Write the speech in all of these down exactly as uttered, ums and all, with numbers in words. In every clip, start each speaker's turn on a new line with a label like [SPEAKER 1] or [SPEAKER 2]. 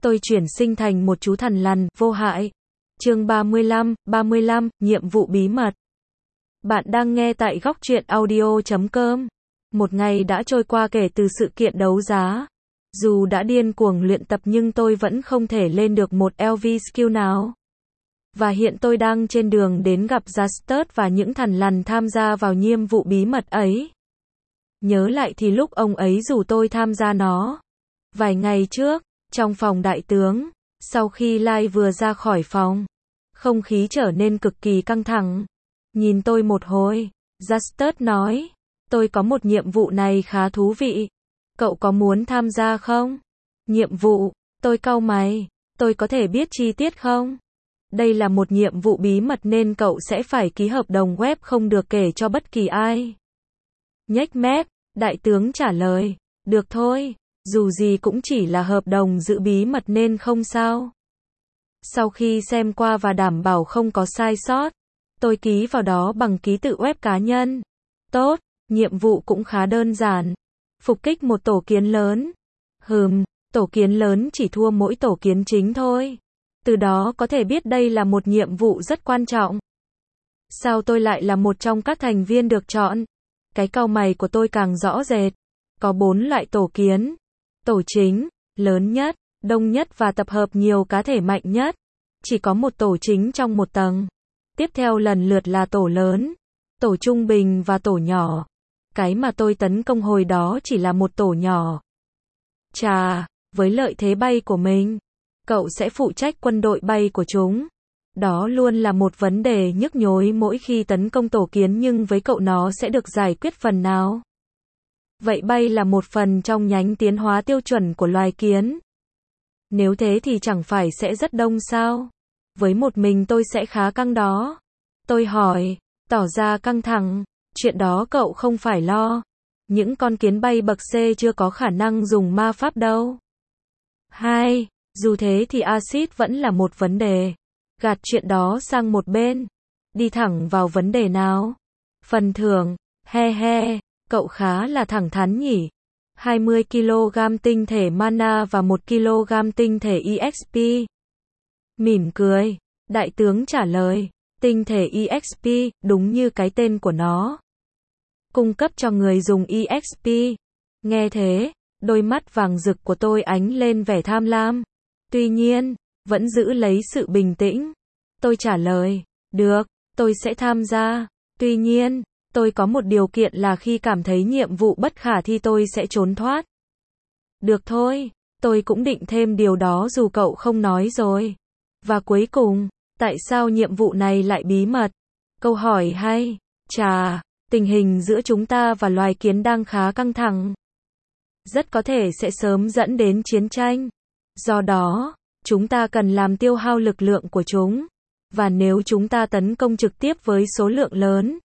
[SPEAKER 1] tôi chuyển sinh thành một chú thằn lằn, vô hại. Chương ba mươi lăm, ba mươi lăm, nhiệm vụ bí mật. Bạn đang nghe tại góc truyện audio chấm com. Một ngày đã trôi qua kể từ sự kiện đấu giá. Dù đã điên cuồng luyện tập nhưng tôi vẫn không thể lên được một lờ vê skill nào. Và hiện tôi đang trên đường đến gặp Justus và những thằn lằn tham gia vào nhiệm vụ bí mật ấy. Nhớ lại thì lúc ông ấy rủ tôi tham gia nó. Vài ngày trước, trong phòng đại tướng, sau khi Lai vừa ra khỏi phòng, không khí trở nên cực kỳ căng thẳng. Nhìn tôi một hồi, Justus nói, tôi có một nhiệm vụ này khá thú vị. Cậu có muốn tham gia không? Nhiệm vụ, tôi cau mày, tôi có thể biết chi tiết không? Đây là một nhiệm vụ bí mật nên cậu sẽ phải ký hợp đồng web không được kể cho bất kỳ ai. Nhếch mép, đại tướng trả lời, được thôi, dù gì cũng chỉ là hợp đồng giữ bí mật nên không sao. Sau khi xem qua và đảm bảo không có sai sót, tôi ký vào đó bằng ký tự web cá nhân. Tốt, nhiệm vụ cũng khá đơn giản. Phục kích một tổ kiến lớn. Hừm, tổ kiến lớn chỉ thua mỗi tổ kiến chính thôi. Từ đó có thể biết đây là một nhiệm vụ rất quan trọng. Sao tôi lại là một trong các thành viên được chọn? Cái cau mày của tôi càng rõ rệt. Có bốn loại tổ kiến. Tổ chính, lớn nhất, đông nhất và tập hợp nhiều cá thể mạnh nhất. Chỉ có một tổ chính trong một tầng. Tiếp theo lần lượt là tổ lớn, tổ trung bình và tổ nhỏ. Cái mà tôi tấn công hồi đó chỉ là một tổ nhỏ. Chà, với lợi thế bay của mình, cậu sẽ phụ trách quân đội bay của chúng. Đó luôn là một vấn đề nhức nhối mỗi khi tấn công tổ kiến nhưng với cậu nó sẽ được giải quyết phần nào. Vậy bay là một phần trong nhánh tiến hóa tiêu chuẩn của loài kiến. Nếu thế thì chẳng phải sẽ rất đông sao? Với một mình tôi sẽ khá căng đó. Tôi hỏi, tỏ ra căng thẳng, chuyện đó cậu không phải lo. Những con kiến bay bậc C chưa có khả năng dùng ma pháp đâu. Hai, dù thế thì axit vẫn là một vấn đề. Gạt chuyện đó sang một bên. Đi thẳng vào vấn đề nào. Phần thưởng, he he, cậu khá là thẳng thắn nhỉ. hai mươi ki lô gam tinh thể mana và một ki lô gam tinh thể e ích pê. Mỉm cười, đại tướng trả lời, tinh thể e ích pê, đúng như cái tên của nó. Cung cấp cho người dùng e ích pê. Nghe thế, đôi mắt vàng rực của tôi ánh lên vẻ tham lam. Tuy nhiên, vẫn giữ lấy sự bình tĩnh. Tôi trả lời, được, tôi sẽ tham gia. Tuy nhiên, tôi có một điều kiện là khi cảm thấy nhiệm vụ bất khả thi tôi sẽ trốn thoát. Được thôi, tôi cũng định thêm điều đó dù cậu không nói rồi. Và cuối cùng, tại sao nhiệm vụ này lại bí mật? Câu hỏi hay. Chà, tình hình giữa chúng ta và loài kiến đang khá căng thẳng. Rất có thể sẽ sớm dẫn đến chiến tranh. Do đó, chúng ta cần làm tiêu hao lực lượng của chúng. Và nếu chúng ta tấn công trực tiếp với số lượng lớn,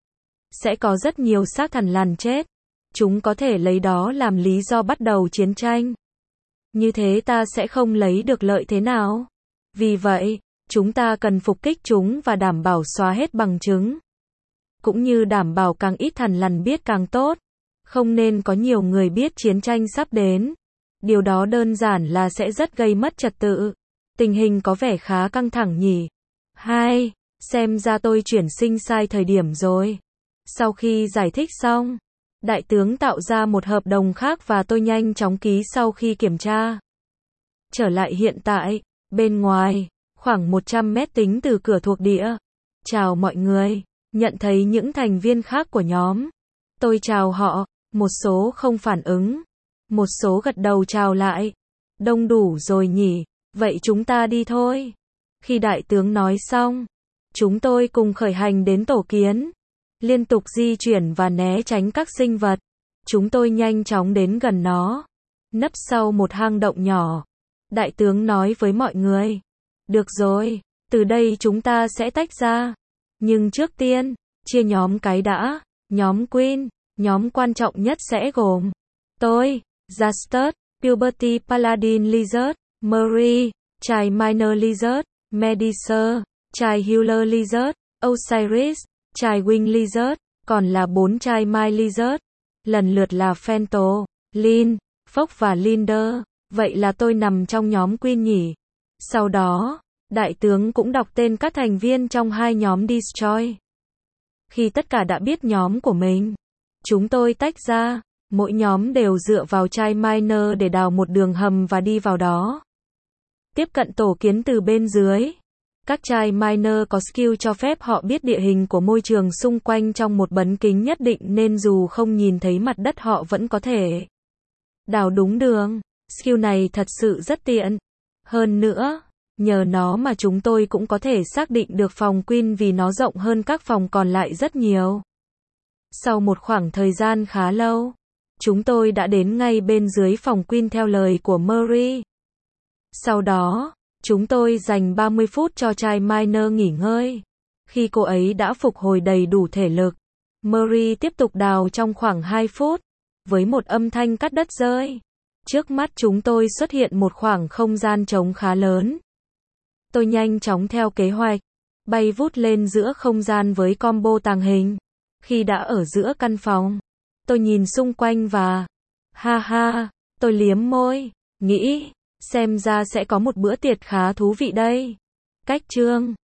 [SPEAKER 1] sẽ có rất nhiều xác thằn lằn chết. Chúng có thể lấy đó làm lý do bắt đầu chiến tranh. Như thế ta sẽ không lấy được lợi thế nào. Vì vậy, chúng ta cần phục kích chúng và đảm bảo xóa hết bằng chứng. Cũng như đảm bảo càng ít thằn lằn biết càng tốt. Không nên có nhiều người biết chiến tranh sắp đến. Điều đó đơn giản là sẽ rất gây mất trật tự. Tình hình có vẻ khá căng thẳng nhỉ. Hai, xem ra tôi chuyển sinh sai thời điểm rồi. Sau khi giải thích xong, đại tướng tạo ra một hợp đồng khác và tôi nhanh chóng ký sau khi kiểm tra. Trở lại hiện tại, bên ngoài, khoảng một trăm mét tính từ cửa thuộc địa. Chào mọi người, nhận thấy những thành viên khác của nhóm. Tôi chào họ, một số không phản ứng. Một số gật đầu chào lại. Đông đủ rồi nhỉ, vậy chúng ta đi thôi. Khi đại tướng nói xong, chúng tôi cùng khởi hành đến tổ kiến. Liên tục di chuyển và né tránh các sinh vật. Chúng tôi nhanh chóng đến gần nó. Nấp sau một hang động nhỏ. Đại tướng nói với mọi người. Được rồi, từ đây chúng ta sẽ tách ra. Nhưng trước tiên, chia nhóm cái đã. Nhóm Queen, nhóm quan trọng nhất sẽ gồm tôi, Justus, Puberty Paladin Lizard, Marie, Child Minor Lizard, Medusa, Child Healer Lizard, Osiris, Child Wing Lizard, còn là bốn Child Mind Lizard, lần lượt là Fento, Lin, Fox và Linder, Vậy là tôi nằm trong nhóm Queen nhỉ? Sau đó, đại tướng cũng đọc tên các thành viên trong hai nhóm Destroy. Khi tất cả đã biết nhóm của mình, chúng tôi tách ra, mỗi nhóm đều dựa vào chai miner để đào một đường hầm và đi vào đó. Tiếp cận tổ kiến từ bên dưới. Các chai miner có skill cho phép họ biết địa hình của môi trường xung quanh trong một bán kính nhất định nên dù không nhìn thấy mặt đất họ vẫn có thể đào đúng đường. Skill này thật sự rất tiện. Hơn nữa, nhờ nó mà chúng tôi cũng có thể xác định được phòng Queen vì nó rộng hơn các phòng còn lại rất nhiều. Sau một khoảng thời gian khá lâu, chúng tôi đã đến ngay bên dưới phòng Queen theo lời của Murray. Sau đó, chúng tôi dành ba mươi phút cho chai miner nghỉ ngơi. Khi cô ấy đã phục hồi đầy đủ thể lực, Murray tiếp tục đào trong khoảng hai phút, với một âm thanh cắt đất rơi. Trước mắt chúng tôi xuất hiện một khoảng không gian trống khá lớn. Tôi nhanh chóng theo kế hoạch, bay vút lên giữa không gian với combo tàng hình. Khi đã ở giữa căn phòng, tôi nhìn xung quanh và... Ha ha, tôi liếm môi, nghĩ, xem ra sẽ có một bữa tiệc khá thú vị đây. Cách chương